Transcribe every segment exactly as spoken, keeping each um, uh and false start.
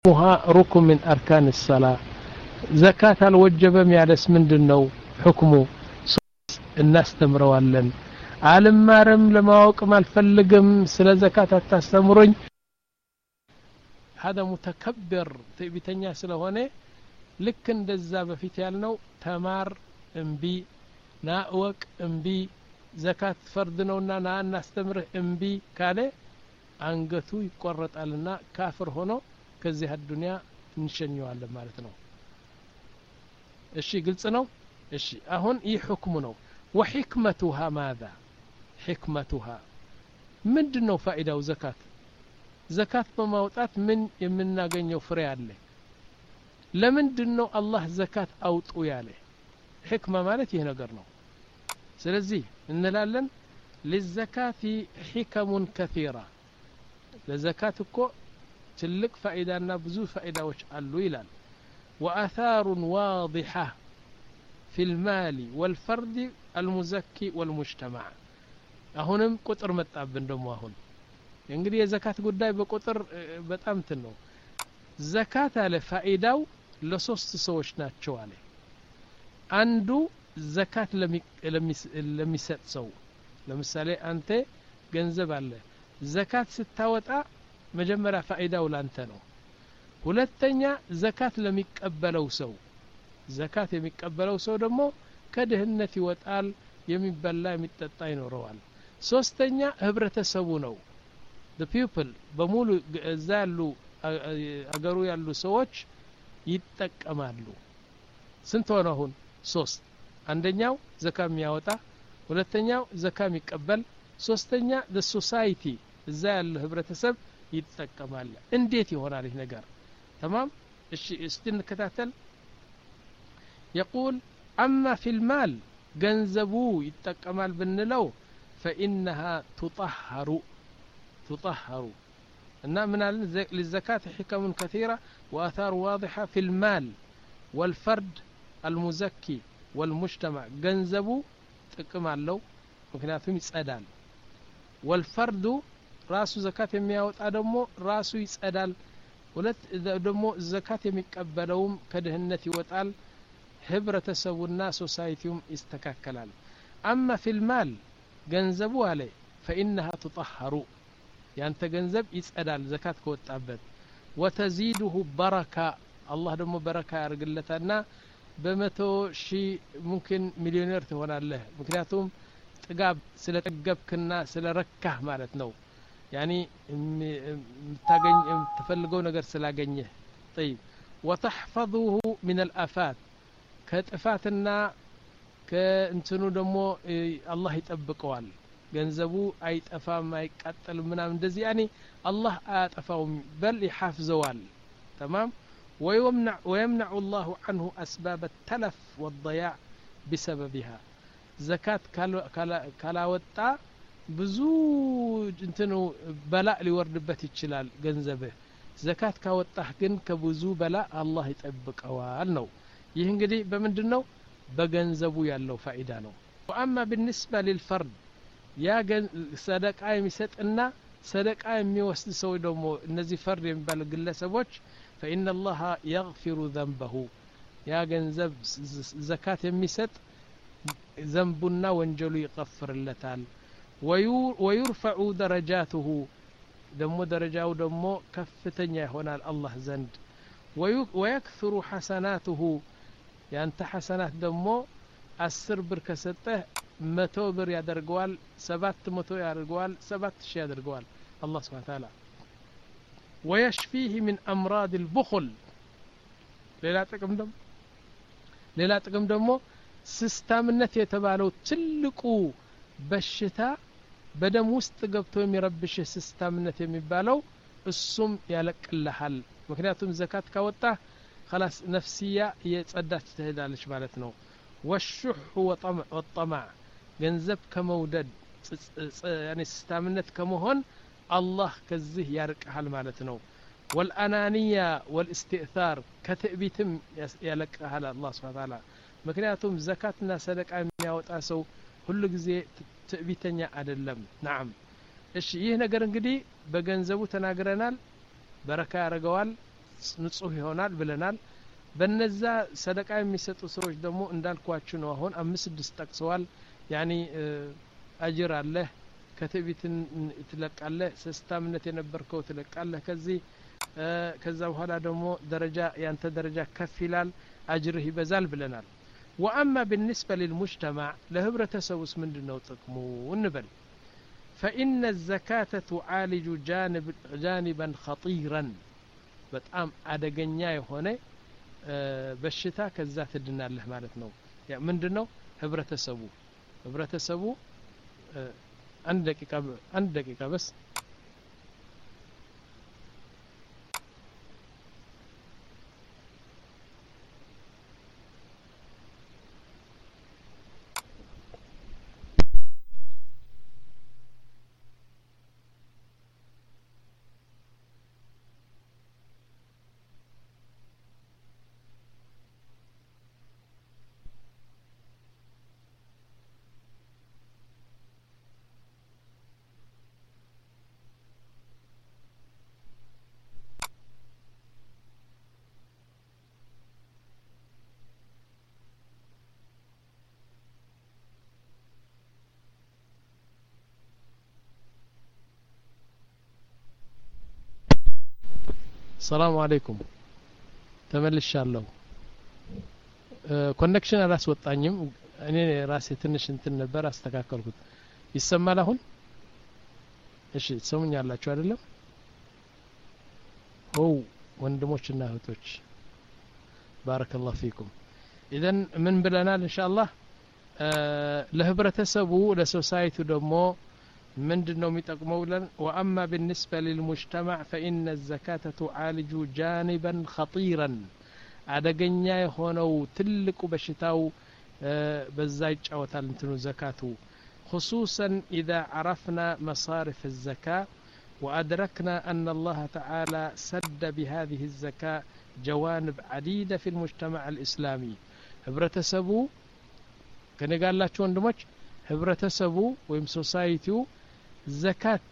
وها ركن من أركان الصلاة زكاة الوجبة ميالس من دنو حكمه الناس تمروالن عالم مارم لما وقم الفلقم سلا زكاة التستمرين هذا متكبر تبيتنيا سلهونه لك እንደዛ በፊት ያልነው ተማር እምቢ ናወቅ እምቢ ዘካት ፈርድ ነውና ና እናስተምርህ እምቢ ካለ አንገቱ ይቆረጣልና ካፍር ሆኖ ከዚህ አዱንያ እንሸኘዋለን ማለት ነው እሺ ግልጽ ነው እሺ አሁን ይህ ሁክሙ ነው وحكمتها ماذا حكمتها ምንድነው ፋይዳው ዘካት ዘካት በማውጣት ምን የምናገኘው ፍሬ አለ ለምንድነው አላህ ዘካት አውጡ ያለ ህክማ ማለት ይሄ ነገር ነው ስለዚህ እንላለን ለዘካቲ ህከም كثيرة ለዘካት እኮ ትልቅ ፋይዳና ብዙ ፋይዳዎች አሉ ይላል وآثار واضحة في المال والفرد المزكي والمجتمع አሁንም ቁጥር መጣብን ደሞ አሁን እንግዲህ የዘካት ጉዳይ በቁጥር በጣም ነው ዘካት አለ ፋይዳው ለሶስት ሰዎች ናቸው አለ አንዱ ዘካት ለሚሰጥ ሰው ለምሳሌ አንተ ገንዘብ አለ ዘካት ስታወጣ መጀመሪያ ፋይዳው ላንተ ነው ሁለተኛ ዘካት ለሚቀበለው ሰው ዘካት የሚቀበለው ሰው ደግሞ ከድህነት ይወጣል የሚበላ የሚጠጣ ይኖረዋል ሶስተኛ ህብረተሰቡ ነው the people በሙሉ እዛ ያሉ አገሩ ያሉ ሰዎች ይጠቀማሉ ስንት ሆነ አሁን ሶስት አንደኛው ዘካ የሚያወጣ ሁለተኛው ዘካ የሚቀበል ሶስተኛ the society እዛ ያለ ህብረተሰብ ይጠቀማል እንዴት ይሆናል ይህ ነገር تمام እሺ እስቲ እንከታተል يقول اما في المال ገንዘቡ ይጠቀማል ብንለው فانها تطهر تطهر إن من للزكاة حكم كثيرة وآثار واضحة في المال والفرد المزكي والمجتمع جنزبو تكمل له مكناتهم يسأدال والفرد راسو زكاة يمياوت أدمو راسو يسأدال ولت إذا دمو الزكاة يميقبلهم كدهنة وطال هبرة سو الناس وسايتهم يستكاكلال أما في المال جنزبو عليه فإنها تطهر ያንተ ገንዘብ ይጸዳል ዘካት ከወጣበት وتزيده بركه الله ደግሞ በረካ ያርግለታልና በመቶ ሺህ ሙምኪን ሚሊዮነር ትሆናለህ ምክንያቱም ጥጋብ ስለጠገብክና ስለረካህ ማለት ነው يعني የምታገኝ የምትፈልገው ነገር ስላገኘህ طيب وتحفظه من الآفات ከጥፋትና ከእንትኑ ደግሞ አላህ ይጠብቀዋል ገንዘቡ አይጠፋም አይቃጠልም ምናምን እንደዚህ يعني الله አያጠፋውም بل يحافظዋል تمام ويمنع ويمنع الله عنه أسباب التلف والضياع بسببها زكاة كلا وطا ብዙ እንትኑ በላእ ሊወርድበት ይችላል ገንዘብህ ዘካት ካወጣህ ግን ከብዙ በላእ አላህ ይጠብቀዋል ነው ይህ እንግዲህ በመንድነው በገንዘቡ ያለው ፋይዳ ነው وأما بالنسبة للفرد ያ ሰደቃ የሚሰጥና ሰደቃ የሚወስድ ሰው ደግሞ እነዚህ ፈርድ የሚባሉ ግለሰቦች فإن الله يغفر ذنبه ያ ገንዘብ ዘካት የሚሰጥ ዘንቡና ወንጀሉ ይغفርለታል ويرفع درجاته ደግሞ ደረጃው ደግሞ ከፍተኛ ይሆናል አላህ ዘንድ ويكثر حسناته ያንተ حسنات ደግሞ አስር ብር ከሰጠህ መቶ ብር ያደርገዋል ሰባት መቶ ያደርገዋል ሰባት ሺህ ያደርገዋል الله سبحانه وتعالى ويشفيه من أمراض البخل ሌላ ጥቅም ደግሞ ሌላ ጥቅም ደግሞ ሲስታምነት የተባለው ትልቁ በሽታ በደም ውስጥ ገብቶ የሚረብሽ ሲስታምነት የሚባለው እሱም ያለቅልሃል ምክንያቱም ዘካት ካወጣ خلاص ነፍሲያ የጸዳች ትሄዳለች ማለት ነው والشح وطمع والطمع ገንዘብ ከመውደድ يعني ሲስታምነት ከመሆን الله ከዚህ ያርቀሃል ማለት ነው والأنانية والاستئثار كتئبيتم يلقاها الله سبحانه وتعالى ምክንያቱም ዘካትና ሰደቃ የሚያወጣ ሰው ሁሉ ጊዜ ትዕቢተኛ አይደለም نعم እሺ ይህ ነገር እንግዲህ በገንዘቡ ተናግረናል በረካ ያረጋዋል ንጹህ ይሆናል ብለናል በነዛ ሰደቃ የሚሰጡ ሰዎች ደግሞ እንዳልኳችሁ ነው አሁን አምስት ስድስት ጠቅሰዋል ያኒ አጅር አለ ከትዕቢትን ትለቃለህ ስስታምነት የነበርከው ትለቃለህ ከዚህ ከዛ በኋላ ደግሞ ደረጃ ያንተ ደረጃ ከፍ ይላል አጅርህ ይበዛል ብለናል واما بالنسبه للمجتمع لهبرتسوس ምንድነው ጥቅሙ እንበል فإن الزكاة تعالج جانب جانبا خطيرا በጣም አደገኛ የሆነ በሽታ ከዛ ትድናለህ ማለት ነው ያ ምንድነው ህብረተሰቡ ህብረተሰቡ አንድ ደቂቃ አንድ ደቂቃ بس السلام عليكم ተመልሻለሁ ኮኔክሽን አላስወጣኝም እኔ ራሴ ትንሽ እንትን ነበር አስተካከልኩት ይሰማል አሁን እሺ ትሰሙኛላችሁ አይደለም ኦ ወንድሞችና እህቶች ባረከላሁ ፊኩም ኢዘን ምን ብለናል ኢንሻአላህ ለህብረተሰቡ ለሶሳይቲው ደግሞ ምንድነው የሚጠቅመው ብለን واما بالنسبه للمجتمع فان الزكاه تعالج جانبا خطيرا አደገኛ የሆነው ትልቁ በሽታው በዛ ይጫወታል እንትኑ ዘካቱ خصوصا اذا عرفنا مصارف الزكاه وادركنا ان الله تعالى سد بهذه الزكاه جوانب عديده في المجتمع الاسلامي ህብረተሰቡ ከነጋላችሁ ወንድሞች ህብረተሰቡ ወይም ሶሳይቲው ዘካት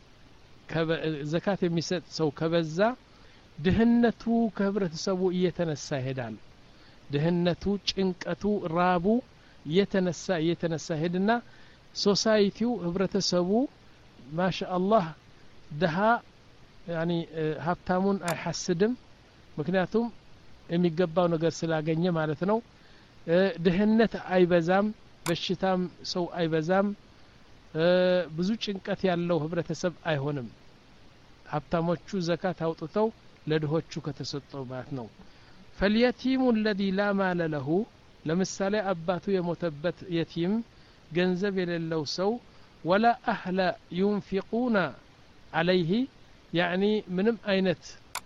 ዘካት የሚሰጥ ሰው ከበዛ ድህነቱ ከህብረተሰቡ እየተነሳ ይሄዳል ድህነቱ ጭንቀቱ ራቡ እየተነሳ እየተነሳ ሄድና ሶሳይቲው ህብረተሰቡ ማሻአላህ ደሃ ያኒ ሀብታሙን አይሐስድም ምክንያቱም የሚገባው ነገር ስላገኘ ማለት ነው ድህነት አይበዛም በሽታም ሰው አይበዛም ብዙ ጭንቀት ያለው ህብረተሰብ አይሆንም ሀብታሞቹ ዘካት አውጥተው ለድሆቹ ከተሰጠው ማለት ነው فاليتيم الذي لا مال له ለምሳሌ አባቱ የሞተበት የቲም ገንዘብ የሌለው ሰው ولا اهل ينفقون عليه يعني ምንም አይነት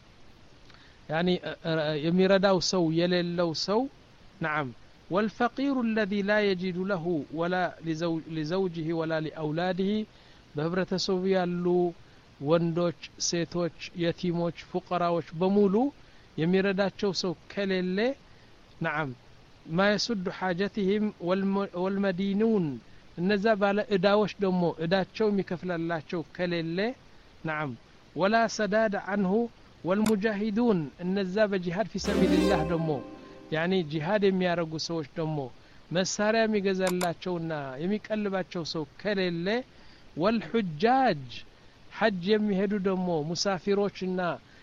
يعني የሚረዳው ሰው የሌለው ሰው نعم والفقير الذي لا يجد له ولا لزوج لزوجه ولا لأولاده بهبرتسو ያሉ ወንዶች ሴቶች የቲሞች ፉቀራዎች በሙሉ የሚረዳቸው ሰው ከሌለ نعم ما يسد حاجتهم والمدينون እነዛ ባለ እዳዎች ደግሞ እዳቸው የሚከፍላላቸው ከሌለ نعم ولا سداد عنه والمجاهدون እነዛ በጂሃድ في سبيل الله ደግሞ يعني ጂሃድ የሚያረጉ ሰዎች ደግሞ መሳሪያ የሚገዛላቸውና የሚቀልባቸው ሰው ከሌለ والحجاج حج የሚሄዱ ደግሞ ሙሳፊሮችና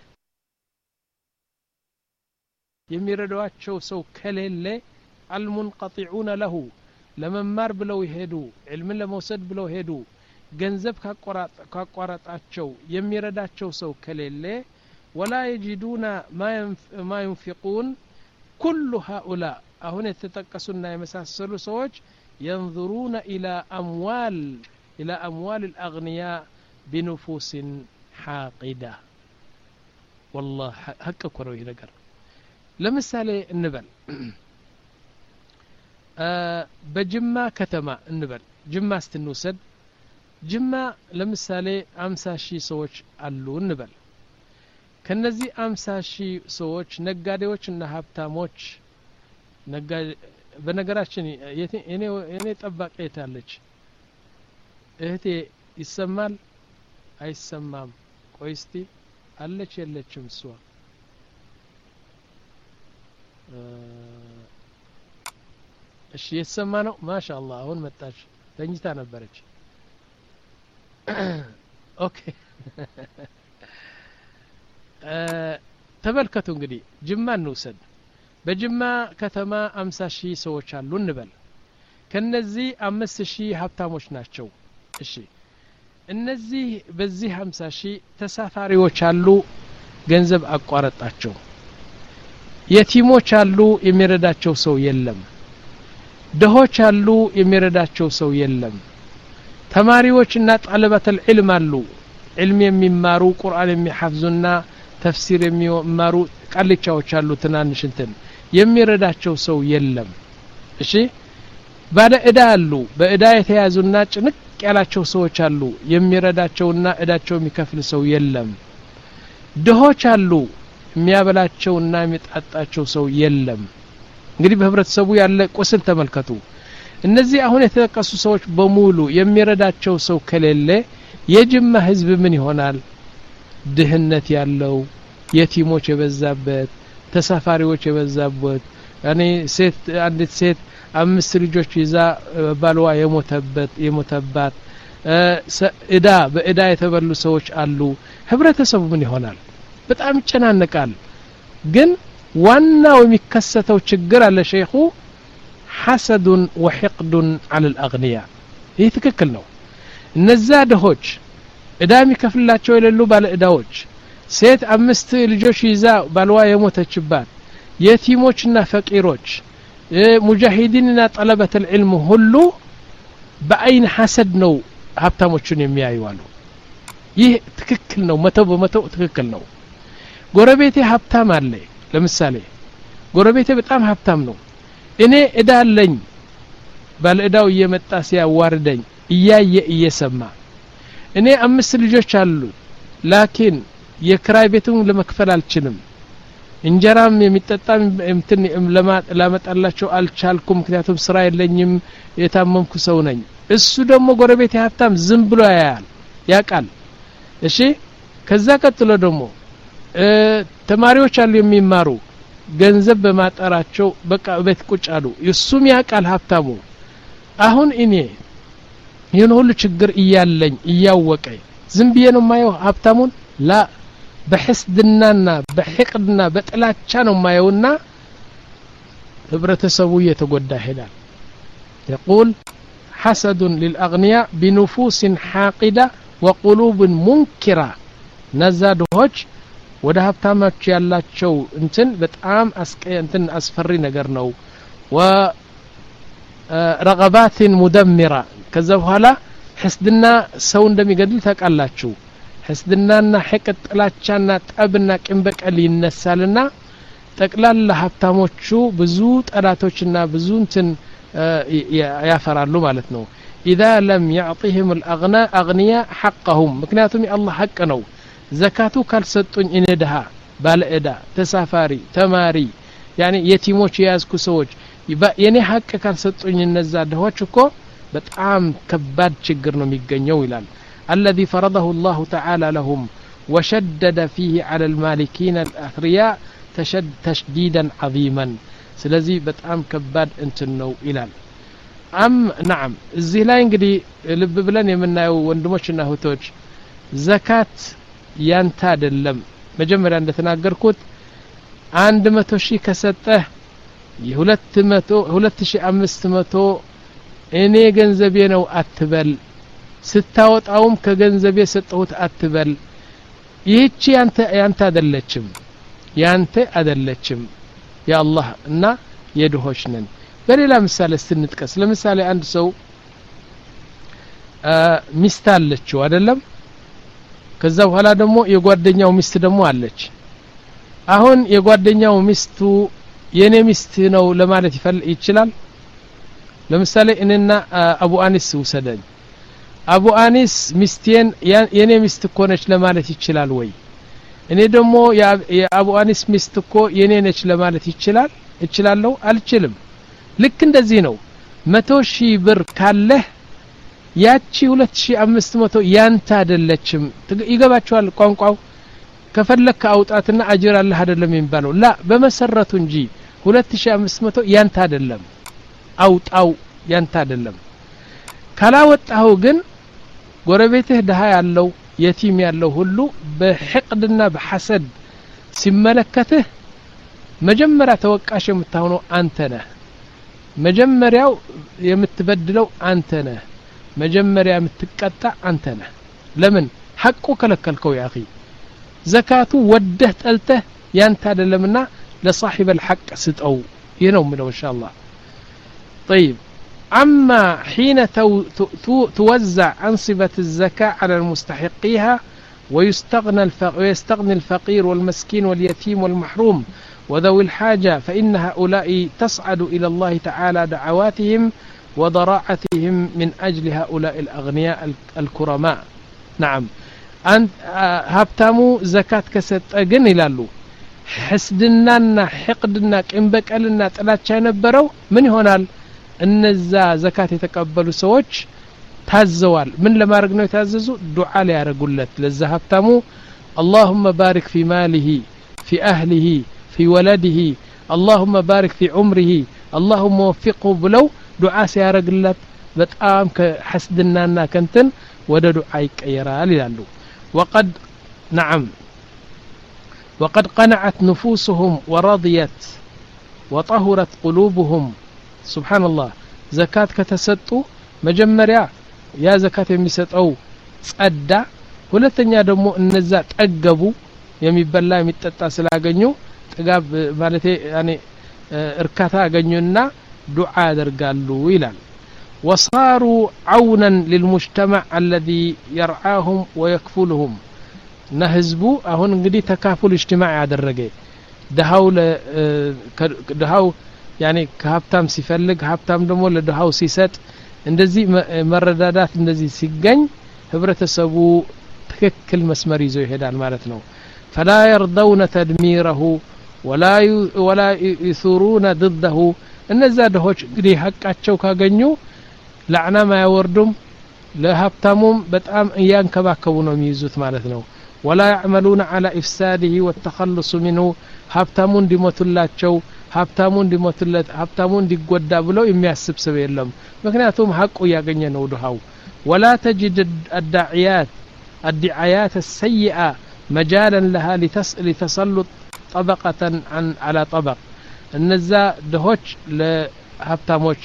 የሚረዷቸው ሰው ከሌለ المنقطعون له ለመማር ብለው ይሄዱ ዕልምን ለመውሰድ ብለው ሄዱ ገንዘብ ካቋራጣቸው የሚረዳቸው ሰው ከሌለ ولا يجدون ما ينفقون كل هؤلاء هنا تتقسنا يمساسلو سوج ينظرون الى اموال الى اموال الاغنياء بنفوس حاقده والله حق كروي ነገር ለምሳሌ እንበል በጅማ ከተማ እንበል ጅማ ስትንወሰድ ጅማ ለምሳሌ አምሳ ሺህ ሰዎች አሉ እንበል ከነዚህ አምሳ ሺህ ሰዎች ነጋዴዎችና ሀብታሞች ነጋዴ በነገራችን እኔ እኔ ጠባቂ የታለች እህቴ ይሰማል አይሰማም ቆይስቲ አለች የለችም እሷ እሺ የሰማ ነው ማሻአላህ አሁን መጣች ተኝታ ነበረች ኦኬ ተበልከቱ እንግዲህ ጅማ እንውሰድ በጅማ ከተማ አምሳ ሺህ ሰዎች አሉ እንበል ከነዚህ አምስት ሺህ ሀብታሞች ናቸው እሺ እነዚህ በዚህ አምሳ ሺህ ተሳፋሪዎች አሉ ገንዘብ አቋረጣቸው የቲሞች አሉ የሚረዳቸው ሰው የለም ደሆች አሉ የሚረዳቸው ሰው የለም ተማሪዎችና ጣለበተል ዒልም አሉ ዒልም የሚማሩ ቁርአን የሚሐፍዙና ተፍሲር የሚማሩ ቃልቻዎች አሉ ትናንሽ እንትን የሚረዳቸው ሰው የለም እሺ ባለ እዳ አሉ በእዳ የተያዙና ጭንቅ ያላቸው ሰዎች አሉ የሚረዳቸውና እዳቸው የሚከፍል ሰው የለም ደሆች አሉ የሚያበላቸውና የሚጣጣቸው ሰው የለም እንግዲህ በህብረተሰቡ ያለ ቁስል ተመልከቱ እነዚህ አሁን የተጠቀሱ ሰዎች በሙሉ የሚረዳቸው ሰው ከሌለ የጅማ ህዝብ ምን ይሆናል ድህነት ያለው የቲሞች የበዛበት ተሳፋሪዎች የበዛበት ያኔ ሴት አንዲት ሴት አምስት ልጆች ይዛ ባልዋ የሞተበት የሞተባት እዳ በእዳ የተበሉ ሰዎች አሉ ህብረተሰቡ ምን ይሆናል በጣም ይጨናነቃል ግን ዋናው የሚከሰተው ችግር አለ ሼኹ حسد وحقد على الأغنياء ይህ ትክክል ነው እነዛ ደሆች እዳ የሚከፍላቸው የሌሉ ባለ እዳዎች ሴት አምስት ልጆች ይዛ ባልዋ የሞተችባት የቲሞችና ፈቂሮች ሙጃሂዲንና ጠለበት العلم ሁሉ በአይን ሐሰድ ነው ሀብታሞችን የሚያዩዋሉ ይህ ትክክል ነው መቶ በመቶ ትክክል ነው ጎረቤቴ ሀብታም አለ ለምሳሌ ጎረቤቴ በጣም ሀብታም ነው እኔ እዳ አለኝ ባለ እዳው እየመጣ ሲያዋርደኝ እያየ እየሰማ እኔ አምስት ልጆች አሉ ላኪን የክራይ ቤቱን ለመክፈል አልችልም እንጀራም የሚጠጣም እንትን ለማጣላቸው አልቻልኩም ምክንያቱም ስራ የለኝም የታመምኩ ሰው ነኝ እሱ ደግሞ ጎረቤቴ ሀብታም ዝም ብሎ ያያል ያቃል እሺ ከዛ ቀጥሎ ደግሞ ተማሪዎች አሉ የሚማሩ ገንዘብ በማጠራቸው በቃ ቤት ቁጭ አሉ እሱም ያቃል ሀብታሙ አሁን እኔ ይሄን ሁሉ ችግር እያለኝ እያወቀ ዝም ብዬ ነው ማየው ሀብታሙን ላ በሕስድናና በሕቅድና በጥላቻ ነው ማየውና ህብረተሰቡ እየተጎዳ ይሄዳል يقول حسد للأغنياء بنفوس حاقدة وقلوب منكرة نزادهوج ወደ ሀብታማች ያላቸው እንትን በጣም አስቀ እንትን አስፈሪ ነገር ነው ورغبات مدمرة ከዛ በኋላ ሕስድና ሰው እንደሚገድል ታውቃላችሁ ሕስድናና ሕቅድ ጥላቻና ጠብና ቅንበቀል ይነሳልና ጠቅላላ ሀብታሞቹ ብዙ ጠላቶችና ብዙ እንትን ያፈራሉ ማለት ነው إذا لم يعطيهم الأغنياء أغنياء حقهم ምክንያቱም የአላህ ሐቅ ነው ዘካቱ ካልሰጡኝ እኔ ደሃ ባለእዳ ተሳፋሪ ተማሪ ያኒ የቲሞች ያዝኩ ሰዎች የኔ ሐቅ ካልሰጡኝ እነዛ ደሆች እኮ በጣም ከባድ ችግር ነው የሚገኘው ይላል الذي فرضه الله تعالى لهم وشدد فيه على المالكين الأثرياء تشد تشديدا عظيما ስለዚህ በጣም ከባድ እንትን ነው ይላል አም نعم እዚህ ላይ እንግዲህ ልብ ብለን የምናየው ወንድሞችና እህቶች ዘካት ያንተ አይደለም መጀመሪያ እንደተናገርኩት አንድ መቶ ሺህ ከሰጠህ የሁለት መቶ ሁለት ሺህ አምስት መቶ እኔ ገንዘቤ ነው አትበል ስታወጣውም ከገንዘቤ ሰጠሁት አትበል ይህቺ ያንተ ያንተ አይደለችም ያንተ አይደለችም ያአላህ እና የድሆች ነን በሌላ ምሳሌ ስንጥቀስ ለምሳሌ አንድ ሰው ሚስት አለችው አይደለም ከዛ በኋላ ደግሞ የጓደኛው ሚስት ደግሞ አለች አሁን የጓደኛው ሚስቱ የኔ ሚስት ነው ለማለት ይችላል ለምሳሌ እኔና አቡ አኒስ ወሰደኝ አቡ አኒስ ሚስቴን የኔ ሚስት እኮ ነች ለማለት ይችላል ወይ እኔ ደግሞ የአቡ አኒስ ሚስት እኮ የኔ ነች ለማለት ይችላል እችላለሁ አልችልም ልክ እንደዚህ ነው መቶ ሺህ ብር ካለህ ያቺ ሁለት ሺህ አምስት መቶ ያንተ አይደለችም ይገባቸዋል ቋንቋው ከፈለክ አውጣትና አጅር አላህ አይደለም የሚባለው ላ በመሰረቱ እንጂ ሁለት ሺህ አምስት መቶ ያንተ አይደለም አውጣው ያንተ አይደለም ካላወጣው ግን ጎረቤትህ ደሃ ያለው የቲም ያለው ሁሉ በሕቅድና በሐሰድ ሲመለከትህ መጀመሪያ ተወቃሽ የምትሆነው አንተ ነህ መጀመሪያው የምትበድለው አንተ ነህ መጀመሪያ የምትቀጣ አንተ ነህ ለምን ሐቁ ከለከልከው ያ اخي ዘካቱ ወደህ ጠልተህ ያንተ አይደለምና ለصاحب الحق ስጠው ይነው ምለው ኢንሻአላህ طيب أما حين توزع أنصبة الزكاة على المستحقيها ويستغنى ويستغني الفقير والمسكين واليتيم والمحروم وذوي الحاجة فإن هؤلاء تصعد إلى الله تعالى دعواتهم وضراعتهم من أجل هؤلاء الأغنياء الكرماء نعم أنت هبتامو زكاة كست أجن إلالو حسدنا حقدنا كإنبك ألنا تلاتشا نبرو من هنا እነዛ ዘካት የተቀበሉ ሰዎች ታዘዋል ምን ለማድረግ ነው የታዘዙ ዱዓ ሊያረጉለት ለዛ ሀብታሙ اللهم بارك في ماله في أهله في ولده اللهم بارك في عمره اللهم وفقه ብለው ዱዓ ሲያረግለት በጣም ከሐስድናና ከንተን ወደ ዱዓ ይቀየራል ይላሉ وقد نعم وقد قنعت نفوسهم ورضيت وطهرت قلوبهم سبحان الله زكاة كتسطو مجمريا يا زكاة የሚሰጠው ጸዳ ሁለተኛ ደግሞ እነዛ ጠገቡ የሚበላ የሚጠጣ ስላገኙ ጥጋብ ማለት ያኔ እርካታ አገኙና ዱዓ ያደርጋሉ ይላል وصاروا عونا للمجتمع الذي يرعاهم ويكفلهم نهزبو አሁን እንግዲህ ተካፉል اجتماع ያደረገ ደሃው ደሃው يعني كهبتام سيفلق هبتام دمو لدهاو سيسات اندزي مردادات اندزي سيغن ህብረተሰቡ ትክክል መስመር ይዞ ይሄዳል ማለት ነው فلا يرضون تدميره ولا ولا يثورون ضده እነዛ ደሆች እንግዲህ ሐቃቸው ካገኙ ለዓና ማያወርዱም ለሀብታሙም በጣም እያንከባከቡ ነው የሚይዙት ማለት ነው ولا يعملون على افساده والتخلص منه ሀብታሙን እንዲሞቱላቸው ሀብታሙ እንዲሞቱለት ሀብታሙ እንዲጎዳ ብለው የሚያስብ ሰው የለም ምክንያቱም ሐቁ ያገኘ ነው ደሃው ولا تجد الداعيات الدعايات السيئة مجالا لها لتسلط طبقة عن على طبق እነዛ ደሆች ለሀብታሞች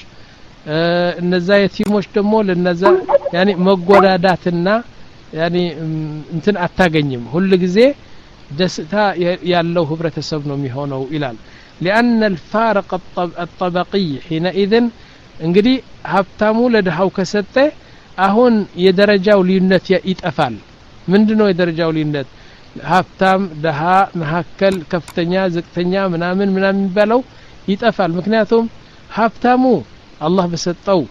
እነዛ የቲሞች ደግሞ ለነዛ ያኒ መጎዳዳትና ያኒ እንትን አታገኝም ሁሉ ጊዜ ደስታ ያለው ህብረተሰብ ነው የሚሆነው ይላል لأن الفارق الطبقي حينئذ እንግዲህ ሀብታሙ ለደሃው ከሰጠ አሁን የደረጃው ልዩነት ይጠፋል ምንድነው የደረጃው ልዩነት ሀብታም ደሃ መሐከል ከፍተኛ ዝቅተኛ ምናምን ምናምን ይባለው ይጠፋል ምክንያቱም ሀብታሙ አላህ በሰጠው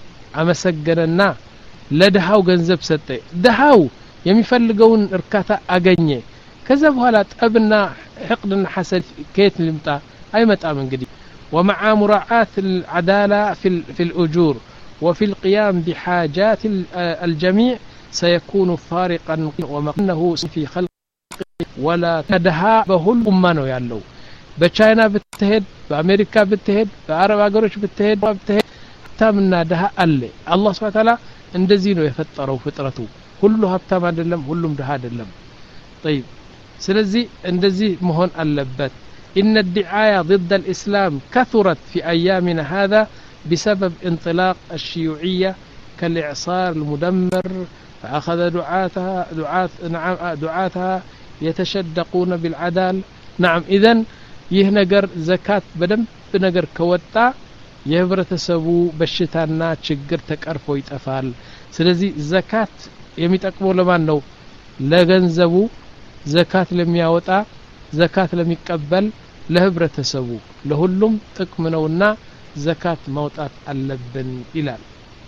አመሰገነና ለደሃው ገንዘብ ሰጠ ደሃው የሚፈልገውን እርካታ አገኘ ከዛ በኋላ ጠብና حقدنا حسد كيت لمطا اي مطام انغدي ومع مراعاه العداله في في الاجور وفي القيام بحاجات الجميع سيكون فارقا ومقنه في خلق ولا تدها بهل امه ነው ያለው በቻይና ብትሄድ በአሜሪካ ብትሄድ በአረብ ሀገሮች ብትሄድ ብትሄድ ሀብታምና ደሃ አለ አላህ Subhanahu Wa Ta'ala እንደዚህ ነው የፈጠረው ፍጥረቱ ሁሉ ሀብታም አይደለም ሁሉም ደሃ አይደለም طيب ስለዚህ እንደዚህ መሆን አለበት ان الدعايه ضد الاسلام كثرت في ايامنا هذا بسبب انطلاق الشيوعيه كالاعصار المدمر فاخذ دعاتها دعاه نعم دعاتها يتشدقون بالعدال نعم اذا ይህ ነገር ዘካት በደንብ ነገር ከወጣ የህብረተሰቡ በሽታና ችግር ተቀርፎ ይጠፋል ስለዚህ ዘካት የሚጠቅመው ለማን ነው ለገንዘቡ ዘካት ለሚያወጣ ዘካት ለሚቀበል ለህብረተሰቡ ለሁሉም ጥቅም ነውና ዘካት ማውጣት አለብን ይላል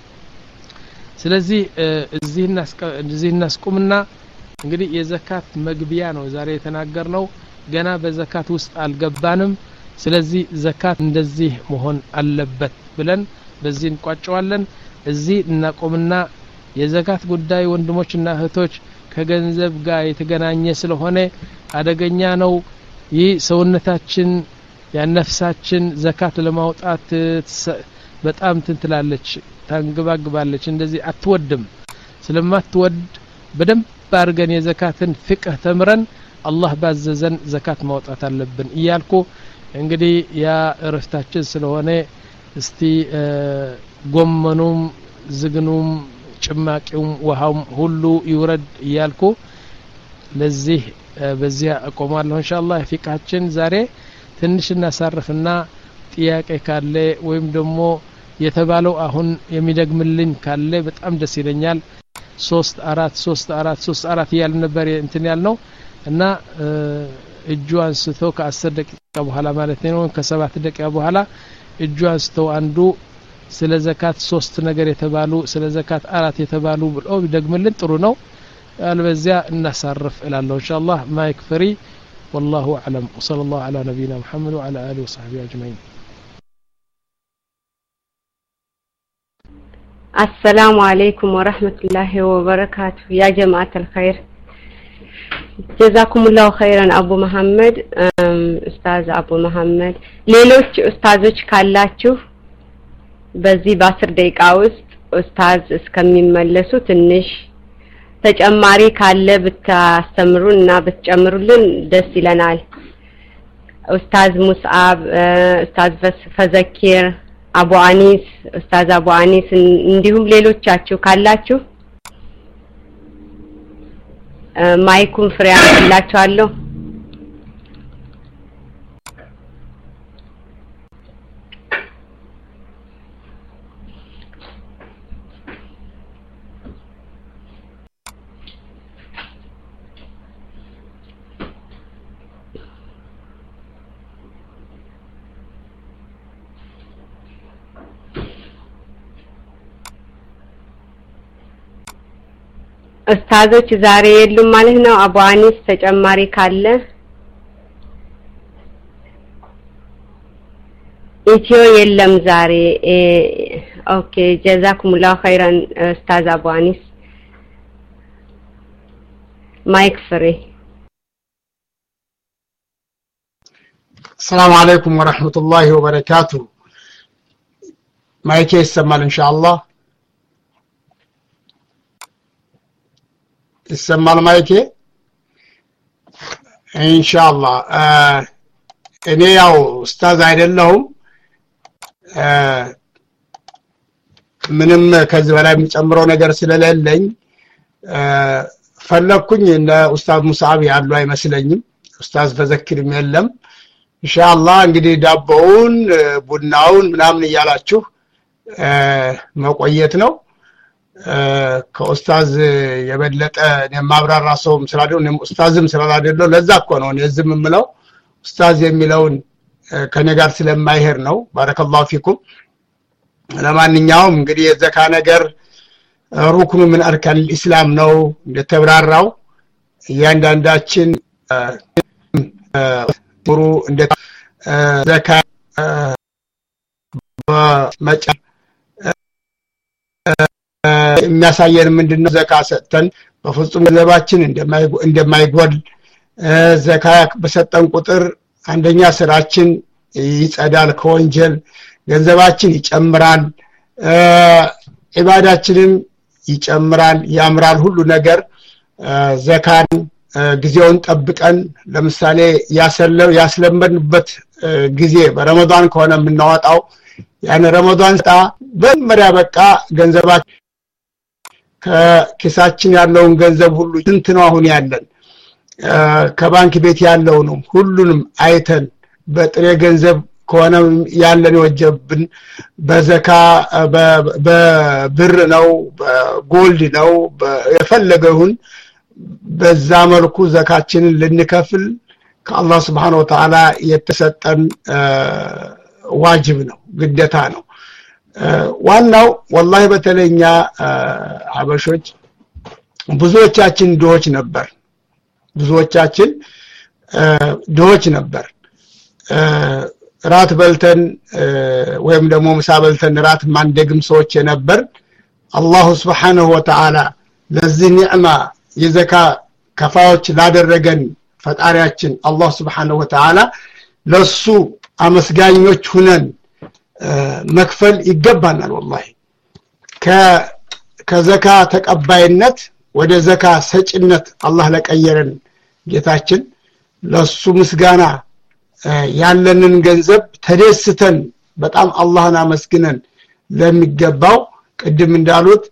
ስለዚህ እዚህ እዚህ እናስቆምና እንግዲህ የዘካት መግቢያ ነው ዛሬ የተናገርነው ገና በዘካት ውስጥ አልገባንም ስለዚህ ዘካት እንደዚህ መሆን አለበት ብለን በዚህ እንቋጨዋለን እዚህ እናቆምና የዘካት ጉዳይ ወንድሞችና እህቶች ከገንዘብ ጋር የተገናኘ ስለሆነ አደገኛ ነው ይህ ሰውነታችን ያነፍሳችን ዘካት ለማውጣት በጣም ትንትላለች ታንግባግባለች እንደዚህ አትወድም ስለማትወድ በደንብ ባርገን የዘካትን ፍቅህ ተምረን አላህ ባዘዘን ዘካት ማውጣት አለብን እያልኩ እንግዲህ ያ እረፍታችን ስለሆነ እስቲ ጎመኑም ዝግኑም ጭማቂውም ውሃውም ሁሉ ይወረድ እያልኩ ለዚህ በዚያ አቆማለሁ ኢንሻአላህ ፍቅሃችን ዛሬ ትንሽ እናሳርፍና ጥያቄ ካለ ወይም ደግሞ የተባለው አሁን የሚደግምልኝ ካለ በጣም ደስ ይለኛል ሶስት አራት ሶስት አራት ሶስት አራት ያል ነበር እንትን ያልነው እና እጁ አንስቶ ከ10 ደቂቃ በኋላ ማለት ነው ከ7 ደቂቃ በኋላ እጁ አንስቶ አንዱ ስለ ዘካት ሶስት ነገር የተባሉ ስለ ዘካት አራት የተባሉ ብሎ ቢደግምልን ጥሩ ነው አልበዚያ እናሳርፍ እላለሁ ኢንሻአላህ ማይክ ፍሪ والله اعلم وصلى الله على نبينا محمد وعلى اله وصحبه اجمعين السلام عليكم ورحمة الله وبركاته يا جماعة الخير جزاكم الله خيرا أبو محمد أستاذ أبو محمد ሌሎች ኡስታዞች ካላችሁ በዚህ በአስር ደቂቃ ውስጥ ኡስታዝ እስከሚመለሱ ትንሽ ተጨማሪ ካለ ብታስተምሩና ብትጨምሩልን ደስ ይለናል ኡስታዝ ሙስዓብ ኡስታዝ ፈዘኪር አቡ አኒስ ኡስታዝ አቡ አኒስ እንዲሁም ሌሎቻችሁ ካላችሁ ማይኩን ፍሬ አድርጋችኋለሁ ኡስታዞች ዛሬ የሉም ማለት ነው አቡ አኒስ ተጨማሪ ካለ ኢትዮ የለም ዛሬ ኦኬ ጀዛኩሙላሁ ኸይራን ኡስታዝ አቡ አኒስ ማይክ ፍሪ السلام عليكم ورحمة الله وبركاته ማይክ ይሰማል ኢንሻአላህ ይሰማል ማይክ ኢንሻአላህ እኔ ያው ኡስታዝ አይደለሁም ምንም ከዚህ በላይ የሚጨምረው ነገር ስለሌለኝ ፈለኩኝ እንደ ኡስታዝ ሙሳብ ያሉ አይመስለኝም ኡስታዝ ፈዘክርም የለም ኢንሻአላህ እንግዲህ ዳቦውን ቡናውን ምናምን ይያላችሁ መቆየት ነው ከኡስታዝ የበለጠ የማብራራ ሰውም ስላደው እኔም ኡስታዝም ስላላደለው ለዛ እኮ ነው እኔ ዝም ምለው ኡስታዝ የሚለውን ከኔ ጋር ስለማይሄር ነው ባረከላሁ ፊኩም ለማንኛውም እንግዲህ የዘካ ነገር ሩክኑ ምን አርካን الاسلام ነው እንደተብራራው እያንዳንዳችን ጥሩ እንደ ዘካ በመጫ የሚያሳየን ምንድነው ዘካ ሰጥተን በፍጹም ገንዘባችን እንደማይጎል ዘካ በሰጠን ቁጥር አንደኛ ስራችን ይጸዳል ከወንጀል ገንዘባችን ይጨምራል ኢባዳችንም ይጨምራል ያምራል ሁሉ ነገር ዘካን ጊዜውን ጠብቀን ለምሳሌ ያሰለው ያስለመድንበት ጊዜ በረመዳን ከሆነ የምናወጣው ያን ረመዳን ታ በመሪያ በቃ ገንዘባችን ከኪሳችን ያለውን ገንዘብ ሁሉ እንት ነው አሁን ያለን ከባንክ ቤት ያለው ነው ሁሉንም አይተን በጥሬ ገንዘብ ከሆነ ያለን ወጀብን በዘካ በብር ነው በጎልድ ነው የፈለገውን በዛ መልኩ ዘካችንን ልንከፍል ከአላህ Subhanahu Wa Ta'ala የተሰጠን ዋጅብ ነው ግዴታ ነው ዋናው والله በተለኛ አበሾች ብዙዎቻችን ዶች ነበር ብዙዎቻችን ዶች ነበር ራት በልተን ወይም ደግሞ ምሳ በልተን ራት ማንደግም ሰዎች ነበር አላህ Subhanahu Wa Ta'ala ለዚህ ኒዕማ የዘካ ከፋዎች ላደረገን ፈጣሪያችን አላህ Subhanahu Wa Ta'ala ለሱ አመስጋኞች ሁነን መክፈል ይገባናል والله ከ ከዘካ ተቀባይነት ወደ ዘካ ሰጭነት አላህ ለቀየረን ጌታችን ለሱ ምስጋና ያለንን ገንዘብ ተደስተን በጣም አላህን አመስግነን ለሚገባው ቅድም እንዳሉት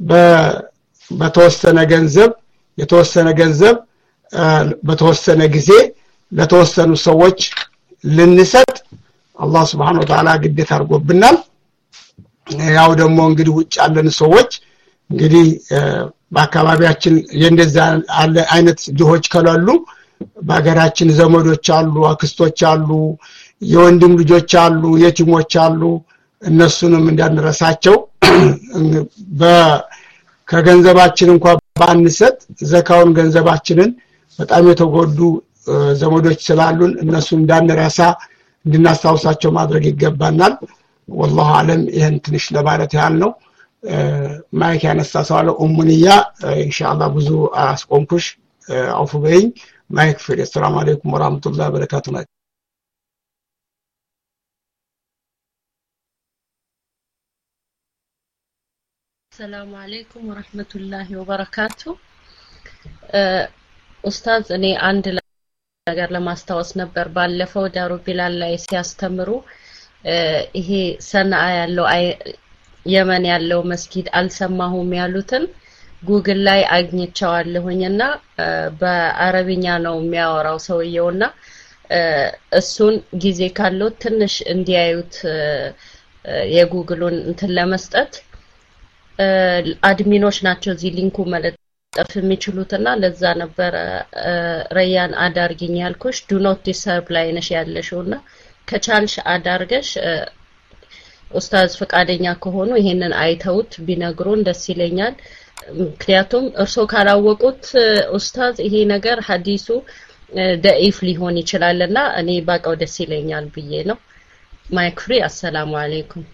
በተወሰነ ገንዘብ የተወሰነ ገንዘብ በተወሰነ ጊዜ ለተወሰኑ ሰዎች ልንሰጥ አላህ Subhanahu Wa Ta'ala ግዴታ አድርጎብናል ያው ደግሞ እንግዲህ ውጭ ያለን ሰዎች እንግዲህ በአካባቢያችን የእንደዛ አይነት ድሆች ከላሉ በአገራችን ዘመዶች አሉ አክስቶች አሉ የወንድም ልጆች አሉ የቲሞች አሉ እነሱንም እንዳንረሳቸው በ ከገንዘባችን እንኳን ባንሰጥ ዘካውን ገንዘባችንን በጣም የተጎዱ ዘመዶች ስላሉን እነሱን እንዳንረሳ እንድናስታውሳቸው ማድረግ ይገባናል والله አለም ይሄን ትንሽ ለማለት ያህል ነው ማይክ ያነሳሳለ ኡሙንያ ኢንሻአላህ ብዙ አስቆምኩሽ አውፉ በይኝ ማይክ ፍሪ ሰላም አለይኩም ወራህመቱላሂ ወበረካቱሁ ሰላም አለይኩም ወራህመቱላሂ ወበረካቱሁ ኡስታዝ እኔ አንድ ነገር ለማስታወስ ነበር ባለፈው ዳሩ ቢላል ላይ ሲያስተምሩ ይሄ ሰንዓ ያለው የመን ያለው መስጊድ አልሰማሁም ያሉትን ጉግል ላይ አግኝቻለሁኝና በአረብኛ ነው የሚያወራው ሰውየውና እሱን ጊዜ ካለው ትንሽ እንዲያዩት የጉግሉን እንትን ለመስጠት አድሚኖች ናቸው እዚህ ሊንኩ መለጠፍ የሚችሉትና ለዛ ነበር ረያን አዳርግኝ ያልኩሽ ዱ ኖት ዲሰርቭ ላይ ነሽ ያለሽውና ከቻልሽ አዳርገሽ ኡስታዝ ፈቃደኛ ከሆኑ ይሄንን አይተውት ቢነግሩን ደስ ይለኛል ምክንያቱም እርሶ ካላወቁት ኡስታዝ ይሄ ነገር ሐዲሱ ደኢፍ ሊሆን ይችላልና እኔ ባቀው ደስ ይለኛል ብዬ ነው ማይክ ፍሪ አሰላሙ አለይኩም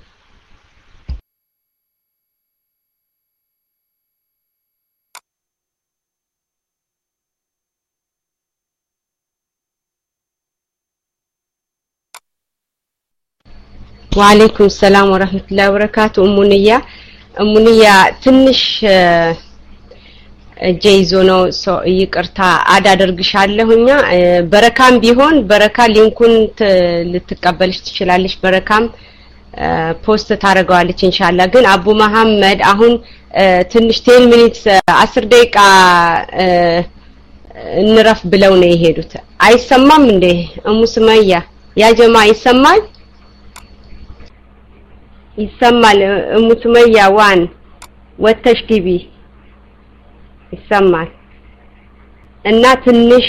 وعليكم السلام ورحمة الله وبركاته أمونية أمونية تنش جايزو ነው ይቅርታ አዳደርግሻለሁ እኛ በረካም ቢሆን በረካ ሊንኩን ልትቀበልሽ ትችላለሽ በረካም ፖስት ታረጋዋለች ኢንሻአላህ ግን አቡ መሐመድ አሁን ትንሽ ten minutes አስር ደቂቃ እንረፍ ብለው ነው የሄዱት አይሰማም እንዴ እሙ ስማያ ያ ጀማ ይሰማል ይሰማል እሙ ስማያ ዋን ወተሽ ቲቪ ይሰማል እና ትንሽ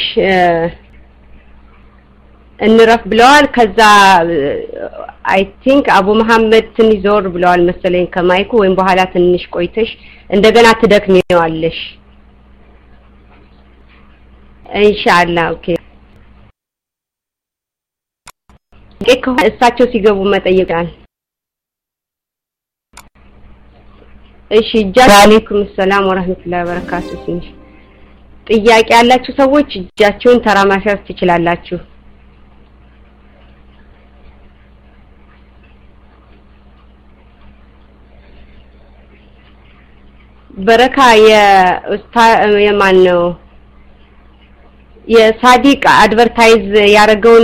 እንረፍ ብለዋል ከዛ አይ ቲንክ አቡ መሐመድ ትንሽ ዞር ብለዋል መሰለኝ ከማይኩ ወይም በኋላ ትንሽ ቆይተሽ እንደገና ትደክሚዋለሽ ኢንሻአላህ ኦኬ ጌኮ እሳቸው ሲገቡ መጠየቃል እሺ ጃለይኩም ሰላም ወራህመቱላሂ ወበረካቱሁ ጥያቄ ያላችሁ ሰዎች እጃችሁን ተራማሻስ ትችላላችሁ በረካ የማን ነው የሳዲቅ አድቨርታይዝ ያረጋውን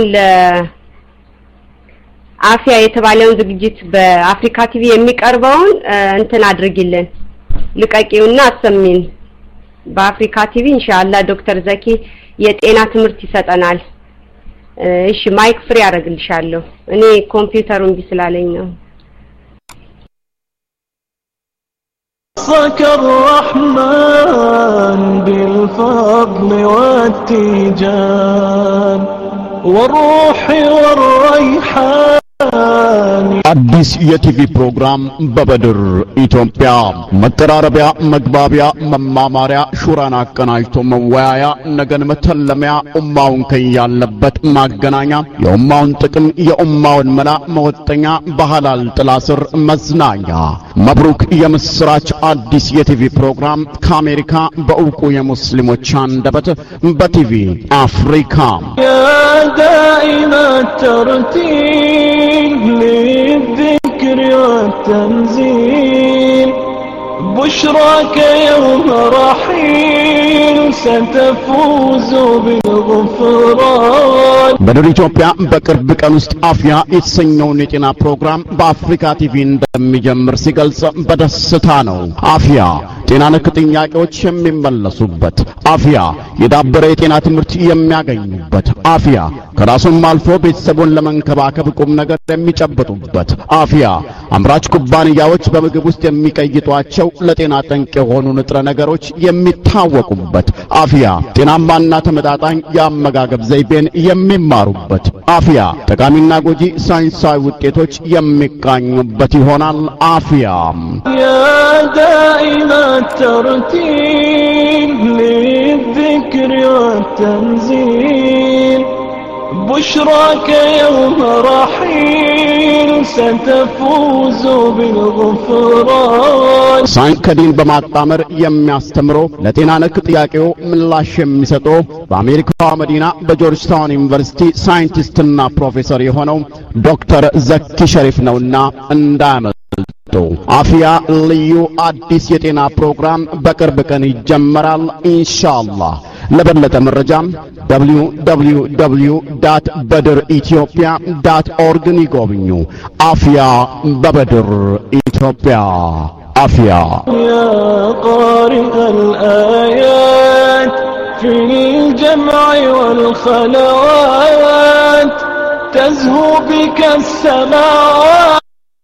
ለአፍያ የተባለውን ዝግጅት በአፍሪካ ቲቪ የሚቀርበውን እንትን አድርጊልን ልቀቂውና አሰሚን በአፍሪካ ቲቪ ኢንሻአላህ ዶክተር ዘኪ የጤና ትምህርት ይሰጠናል እሺ ማይክ ፍሪ አረግልሻለሁ እኔ ኮምፒውተሩን ቢስላለኝ ነው صك الرحمن بالفضل والتيجان والروح والريحان አዲስ የቲቪ ፕሮግራም በበድር ኢትዮጵያ መቀራረቢያ መግባቢያ መማማሪያ ሹራን አቀናጅቶ መወያያ ነገን መተለሚያ ኡማውን ከያለበት ማገናኛ የኡማውን ጥቅም የኡማውን መላ መወጠኛ በሐላል ጥላ ስር መዝናኛ መብሩክ የምስራች አዲስ የቲቪ ፕሮግራም ከአሜሪካ በእውቁ የሙስሊሞች አንደበት በቲቪ አፍሪካ دائم الترتيل للذكر والتنزيل بشراك يوم رحيل ستفوز بالغفران በደቡብ ኢትዮጵያ በቅርብ ቀን ውስጥ አፍያ የተሰኘውን የጤና ፕሮግራም በአፍሪካ ቲቪ እንደሚጀምር ሲገልጽ በደስታ ነው። አፍያ ጤና ነክ ጥያቄዎች የሚመለሱበት፣ አፍያ የዳበረ የጤና ትምህርት የሚያገኙበት፣ አፍያ ከራሱም አልፎ ቤተሰቡን ለመንከባከብ ቁም ነገር የሚጨብጡበት፣ አፍያ አምራች ኩባንያዎች በምግብ ውስጥ የሚቀይጧቸው ለጤና ጠንቅ የሆኑ ንጥረ ነገሮች የሚታወቁበት፣ አፍያ ጤናማና ተመጣጣኝ የአመጋገብ ዘይቤን የሚማሩበት፣ አፍያ ጠቃሚና ጎጂ ሳይንሳዊ ውጤቶች የሚቃኙበት ይሆናል። አፍያ يا دائم الترتيل للذكر والتنزيل بشراك يوم رحيل ستفوز بالغفران ሳይንስ ከዲን በማጣመር የሚያስተምረው ለጤና ነክ ጥያቄው ምላሽ የሚሰጠው በአሜሪካዋ መዲና በጆርጅ ታውን ዩኒቨርሲቲ ሳይንቲስትና ፕሮፌሰር የሆነው ዶክተር ዘኪ ሸሪፍ ነውና እንዳያመልጡ። አፍያ ልዩ አዲስ የጤና ፕሮግራም በቅርብ ቀን ይጀምራል ኢንሻአላህ። ለበለጠ መረጃ ደብሊው ደብሊው ደብሊው ዶት በድር ኢትዮጵያ ዶት ኦርግ ይጎብኙ። አፍያ በበድር ኢትዮጵያ። አፍያ يا قارئ الآيات في الجمع والخلوات تزهو بك السماوات.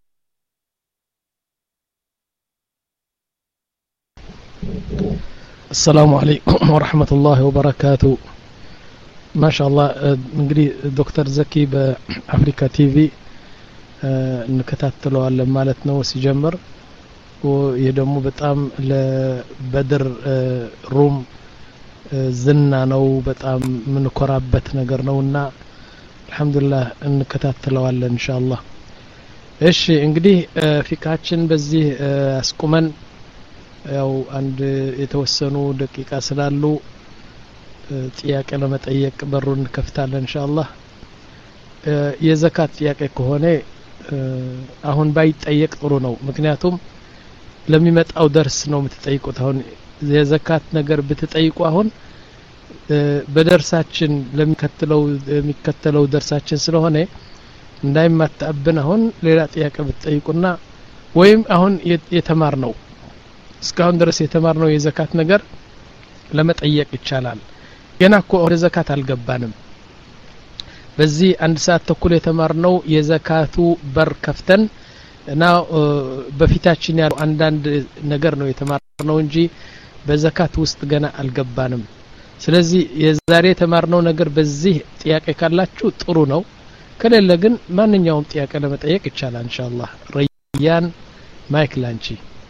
السلام عليكم ورحمة الله وبركاته. ما شاء الله እንግዲህ ዶክተር ዘኪ በአፍሪካ ቲቪ እንከታተለዋለን ማለት ነው ሲጀምር። ወየደሙ በጣም ለበድር ሩም ዝና ነው፣ በጣም ምን ኮራበት ነገር ነውና አልহামዱሊላህ እንከታተለዋለን ኢንሻአላህ። እሺ እንግዲህ ፊካችን በዚህ አስቁመን ያው አንድ የተወሰኑ ደቂቃ ስላሉ ጥያቄ ለመጠየቅ በሩን ከፍታለን ኢንሻአላህ። የዘካት ጥያቄ ከሆነ አሁን ባይጠየቅ ጥሩ ነው፣ ምክንያቱም ለሚመጣው ደርስ ነው የምትጠይቁት። አሁን የዘካት ነገር ብትጠይቁ አሁን በደርሳችን ለሚከተለው የሚከተለው ደርሳችን ስለሆነ እንዳይማታብን አሁን ሌላ ጥያቄ ብትጠይቁና ወይም አሁን የተማር ነው እስካሁን ድረስ የተማርነው የዘካት ነገር ለመጠየቅ ይቻላል። ገና እኮ ወደ ዘካት አልገባንም። በዚህ አንድ ሰዓት ተኩል የተማርነው የዘካቱ በር ከፍተን እና በፊታችን ያለው አንዳንድ ነገር ነው የተማርነው እንጂ በዘካት ውስጥ ገና አልገባንም። ስለዚህ የዛሬ የተማርነው ነገር በዚህ ጥያቄ ካላችሁ ጥሩ ነው፣ ከሌለ ግን ማንኛውም ጥያቄ ለመጠየቅ ይቻላል ኢንሻአላህ። ረያን ማይክ ላንቺ።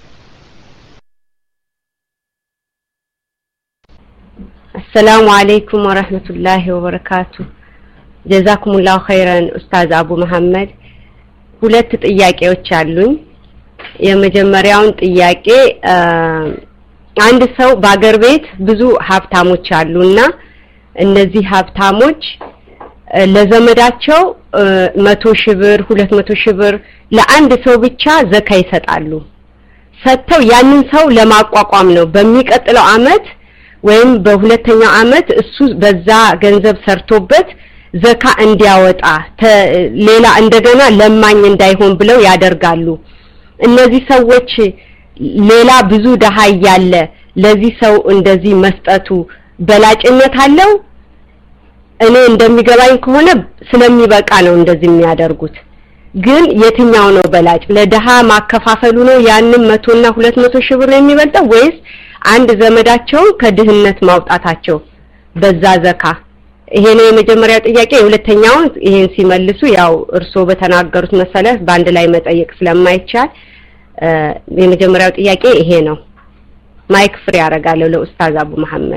السلام عليكم ورحمة الله وبركاته. جزاكم الله خيرا أستاذ أبو محمد. ሁለት ጥያቄዎች አሉኝ። የመጀመሪያውን ጥያቄ አንድ ሰው በአገር ቤት ብዙ ሀብታሞች አሉና እነዚህ ሀብታሞች ለዘመዳቸው መቶ ሺህ ብር ሁለት መቶ ሺህ ብር ለአንድ ሰው ብቻ ዘካ ይሰጣሉ። ሰጥተው ያንን ሰው ለማቋቋም ነው በሚቀጥለው አመት ወይም በሁለተኛው አመት እሱ በዛ ገንዘብ ሰርቶበት ዘካ እንዲያወጣ ሌላ እንደገና ለማኝ እንዳይሆን ብለው ያደርጋሉ። እነዚህ ሰዎች ሌላ ብዙ ደሃ ያለ ለዚህ ሰው እንደዚህ መስጠቱ በላጭነት አለው? እኔ እንደሚገባኝ ከሆነ ስለሚበቃ ነው እንደዚህ የሚያደርጉት። ግን የትኛው ነው በላጭ? ለደሃ ማከፋፈሉ ነው ያንን መቶ እና ሁለት መቶ ሺህ ብር የሚበልጠው ወይስ አንድ ዘመዳቸው ከድህነት ማውጣታቸው በዛ ዘካ? ይሄ ነው የመጀመሪያው ጥያቄ። የሁለተኛውን ይሄን ሲመልሱ ያው እርሶ በተናገሩት መሰረት ባንድ ላይ መጠየቅ ስለማይቻል የመጀመሪያው ጥያቄ ይሄ ነው። ማይክ ፍሪ ያረጋለሁ ለኡስታዝ አቡ መሐመድ።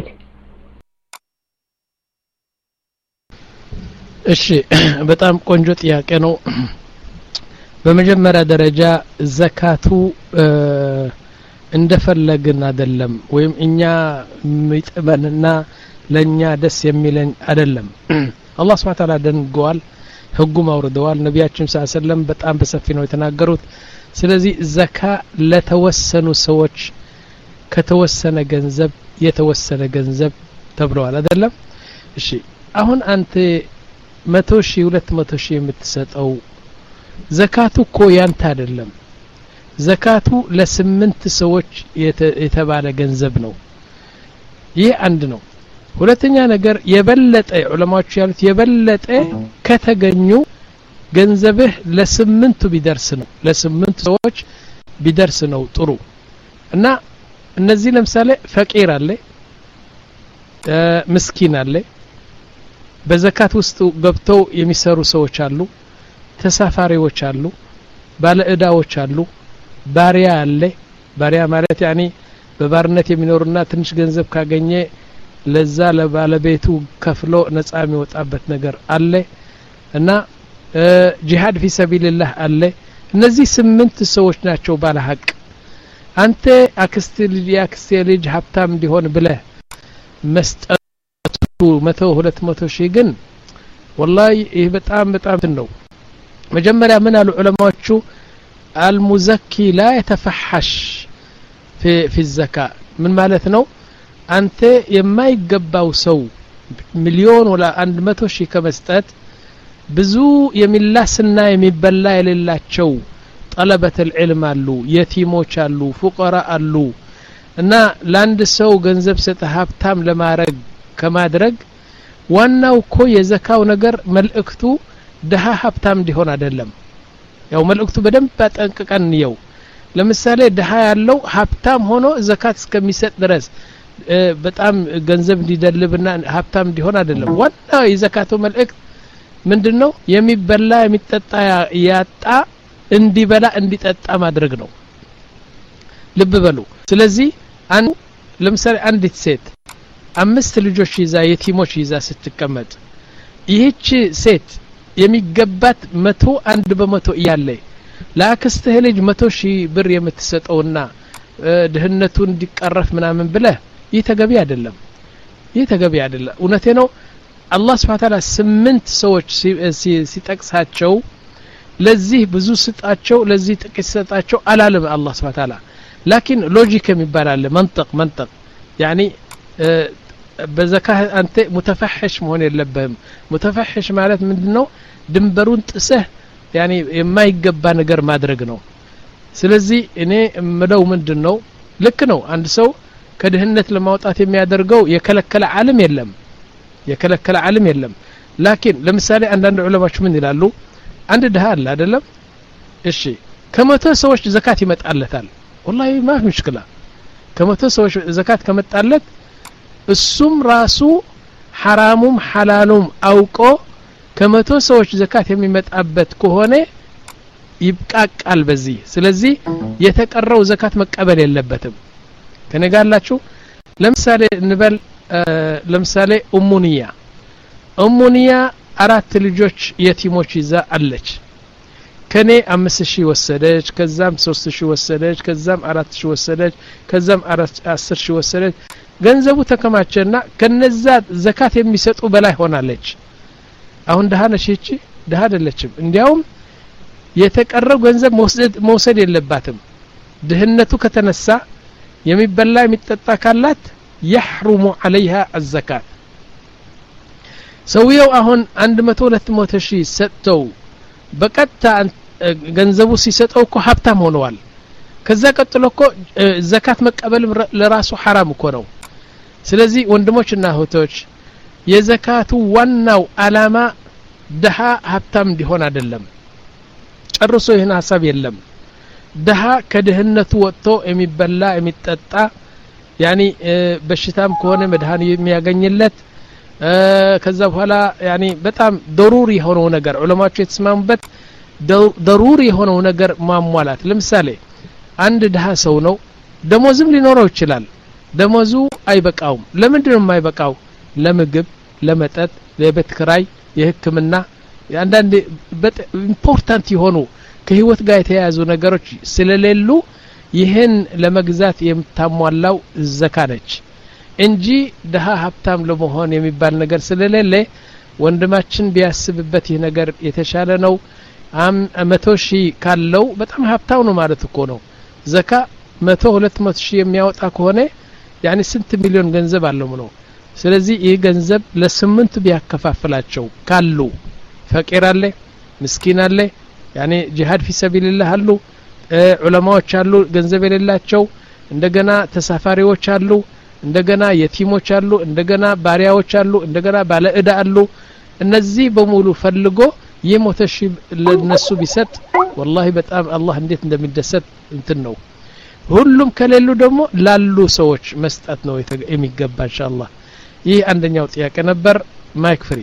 እሺ በጣም ቆንጆ ጥያቄ ነው። በመጀመሪያ ደረጃ ዘካቱ እንደፈለግን አይደለም ወይም እኛ ሚጥበንና ለኛ ደስ የሚለን አይደለም። አላህ Subhanahu Wa Ta'ala ደንገዋል ህጉም አውርደዋል ነቢያችን ሰለላሁ ዐለይሂ ወሰለም በጣም በሰፊ ነው የተናገሩት ስለዚህ ዘካ ለተወሰኑ ሰዎች ከተወሰነ ገንዘብ የተወሰነ ገንዘብ ተብለዋል አይደለም እሺ አሁን አንተ መቶ ሺህ ሁለት መቶ ሺህ የምትሰጠው ዘካቱ እኮ ያንተ አይደለም ዘካቱ ለስምንት ሰዎች የተባለ ገንዘብ ነው ይህ አንድ ነው ሁለተኛ ነገር የበለጠ ዑለማዎች ያሉት የበለጠ ከተገኙ ገንዘብህ ለስምንቱ ቢደርስ ነው ለስምንቱ ሰዎች ቢደርስ ነው ጥሩ እና እነዚህ ለምሳሌ ፈቂር አለ ምስኪን አለ በዘካት ውስጥ ገብተው የሚሰሩ ሰዎች አሉ ተሳፋሪዎች አሉ ባለእዳዎች አሉ ባሪያ አለ ባሪያ ማለት ያኒ በባርነት የሚኖርና ትንሽ ገንዘብ ካገኘ ለዛ ለባለቤቱ ከፍሎ ነፃ የሚወጣበት ነገር አለ እና ጂሃድ ፊ ሰቢልላህ አለ እነዚህ ስምንት ሰዎች ናቸው ባለ ሀቅ አንተ አክስት ልጅ አክስት ልጅ ሀብታም እንዲሆን ብለህ መስጠቱ መቶ ሁለት መቶ ሺህ ግን والله ይህ በጣም በጣም ነው መጀመሪያ ምን አሉ ዑለማዎቹ المزكي لا يتفحش في في الزكاه ምን ማለት ነው አንተ የማይገባው ሰው ሚሊዮን ወላ መቶ ሺህ ከመስጠት ብዙ የሚላስና የሚበላ የሌላቸው طلبة العلم አሉ የቲሞች አሉ فقراء አሉ እና ለአንድ ሰው ገንዘብ ሰጥተህ ሀብታም ለማድረግ ከማድረግ ዋናው እኮ የዘካው ነገር መልእክቱ ደሃ ሀብታም እንዲሆን አይደለም ያው መልእክቱ በደንብ አጠንቅቀን ነው ለምሳሌ ደሃ ያለው ሀብታም ሆኖ ዘካት እስከሚሰጥ ድረስ በጣም ገንዘብ እንዲደልብና ሀብታም እንዲሆን አይደለም ዋናው የዘካቱ መልእክት ምንድነው የሚበላ የሚጠጣ ያጣ እንዲበላ እንዲጠጣ ማድረግ ነው ልብ በሉ ስለዚህ አንድ ለምሳሌ አንዲት ሴት አምስት ልጆች ይዛ የቲሞች ይዛ ስትቀመጥ ይህች ሴት የሚገባት መቶ አንድ በመቶ ይያለ ለአክስትህ ልጅ መቶ ሺህ ብር የምትሰጠውና ድህነቱን እንዲቀረፍ ምናምን ብለ ይህ ተገቢ አይደለም ይህ ተገቢ አይደለም እውነቴ ነው አላህ Subhanahu Wa Ta'ala ስምንት ሰዎች ሲጠቅሳቸው ለዚህ ብዙ ስጣቸው ለዚህ ጥቂት ሰጣቸው አላለም አላህ Subhanahu Wa Ta'ala لكن ሎጂክ የሚባል አለ መንጠቅ መንጠቅ يعني በዘካህ አንተ ሙተፈህሽ መሆን የለበህም ሙተፈህሽ ማለት ምንድነው ድንበሩን ጥሰህ يعني የማይገባ ነገር ማድረግ ነው ስለዚህ እኔ ምለው ምንድነው ልክ ነው አንድ ሰው ከድህነት ለማውጣት የሚያደርገው የከለከለ ዓለም የለም የከለከለ ዓለም የለም لكن ለምሳሌ አንዳንድ ዑለማዎች ምን ይላሉ አንድ ደሃ አለ አይደለም እሺ ከመቶ ሰዎች ዘካት ይመጣለታል والله ما في مشكله ከመቶ ሰዎች ዘካት ከመጣለት እሱም ራሱ حرامም حلالም አውቆ ከመቶ ሰዎች ዘካት የሚመጣበት ከሆነ ይብቃቃል በዚህ ስለዚህ የተቀረው ዘካት መቀበል የለበትም ከነጋላችሁ ለምሳሌ እንበል ለምሳሌ ኡሙኒያ ኡሙኒያ አራት ልጆች የቲሞች ይዛ አለች ከኔ አምስት ሺህ ወሰደች ከዛም ሶስት ሺህ ወሰደች ከዛም አራት ሺህ ወሰደች ከዛም አስር ሺህ ወሰደች ገንዘቡ ተከማቸና ከነዛ ዘካት የሚሰጡ በላይ ሆናለች አሁን ደሃ ነች እቺ ደሃ አይደለችም እንዲያውም የተቀረው ገንዘብ መውሰድ መውሰድ የለባትም ድህነቱ ከተነሳ የሚበላ የሚጠጣ ካላት يحرم عليها الزكاه ሰውየው አሁን መቶ ሁለት መቶ ሺህ ሰጥተው በቀጥታ ገንዘቡ ሲሰጠው እኮ ሀብታም ሆነዋል ከዛ ቀጥሎ እኮ ዘካት መቀበል ለራሱ حرام እኮ ነው ስለዚህ ወንድሞችና እህቶች የዘካቱ ዋናው አላማ ደሃ ሀብታም እንዲሆን አይደለም ጨርሶ ይሄን ሐሳብ የለም ደሃ ከድህነቱ ወጥቶ የሚበላ የሚጠጣ ያኒ በሽታም ከሆነ መድሃኒት የሚያገኝለት ከዛ በኋላ ያኒ በጣም ضروري የሆነው ነገር ዑለማዎች የተስማሙበት ضروري የሆነው ነገር ማሟላት ለምሳሌ አንድ ደሃ ሰው ነው ደሞዝም ሊኖረው ይችላል ደሞዙ አይበቃውም ለምንድነው የማይበቃው ለምግብ ለመጠጥ ለቤት ኪራይ የህክምና አንዳንድ ኢምፖርታንት የሆኑ ከህይወት ጋር የተያያዙ ነገሮች ስለሌሉ ይሄን ለመግዛት የምታሟላው ዘካ ነች እንጂ ደሃ ሀብታም ለመሆን የሚባል ነገር ስለሌለ ወንድማችን ቢያስብበት ይህ ነገር የተሻለ ነው አም መቶ ሺህ ካለው በጣም ሀብታው ነው ማለት እኮ ነው ዘካ መቶ ሁለት መቶ ሺህ የሚያወጣ ከሆነ ያኒ ስንት ሚሊዮን ገንዘብ አለው ነው ስለዚህ ይህ ገንዘብ ለስምንት ቢያከፋፍላቸው ካሉ ፈቂር አለ ምስኪን አለ ያኒ ጂሃድ ፊ ሰቢልላህ አሉ ዑለማዎች አሉ ገንዘብ የሌላቸው እንደገና ተሳፋሪዎች አሉ እንደገና የቲሞች አሉ እንደገና ባሪያዎች አሉ እንደገና ባለ ዕዳ አሉ እነዚህ በሙሉ ፈልጎ የሞተሽ ለነሱ ቢሰጥ والله በጣም አላህ እንዴት እንደሚደሰት እንትን ነው ሁሉም ከሌሉ ደግሞ ላሉ ሰዎች መስጠት ነው የሚገባ ኢንሻአላህ ይህ አንደኛው ጥያቄ ነበር ማይክ ፍሪ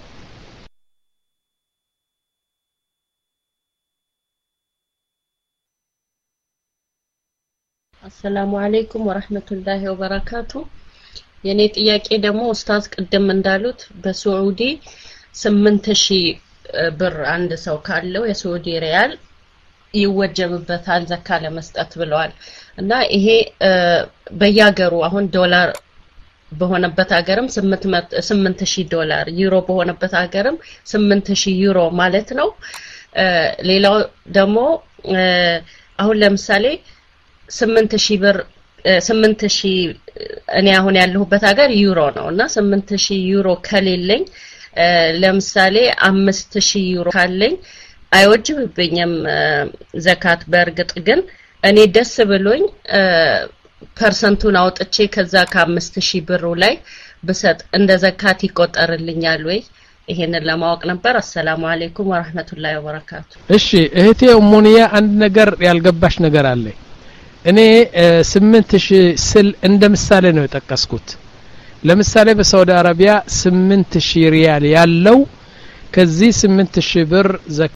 አሰላሙ አለይኩም ወራህመቱላሂ ወበረካቱ የኔ ጥያቄ ደግሞ ኡስታዝ ቅድም እንዳሉት በሳዑዲ ስምንት ሺህ ብር አንድ ሰው ካለው የሳዑዲ ሪያል ይወጀብበታል ዘካ ለመስጠት ብለዋል እና ይሄ በያገሩ አሁን ዶላር በሆነበት ሀገርም ስምንት ሺህ ዶላር ዩሮ በሆነበት ሀገርም ስምንት ሺህ ዩሮ ማለት ነው ሌላው ደግሞ አሁን ለምሳሌ ስምንት ሺህ ብር ስምንት ሺህ እኔ አሁን ያለሁበት ሀገር ዩሮ ነውና ስምንት ሺህ ዩሮ ከሌለኝ ለምሳሌ አምስት ሺህ ዩሮ ካለኝ አይወጅብኝም ዘካት በርግጥ ግን እኔ ደስ ብሎኝ ፐርሰንቱን አውጥቼ ከዛ ከአምስት ሺህ ብሩ ላይ በሰጥ እንደ ዘካት ይቆጠርልኛል ወይ ይሄንን ለማወቅ ነበር አሰላሙ አለይኩም ወራህመቱላሂ ወበረካቱ እሺ እህቴ ኡሙኒያ አንድ ነገር ያልገባሽ ነገር አለ እኔ ስምንት ሺህ ስል እንደ ምሳሌ ነው የጠቀስኩት ለምሳሌ በሳውዲ አረቢያ ስምንት ሺህ ሪያል ያለው ከዚህ ስምንት ሺህ ብር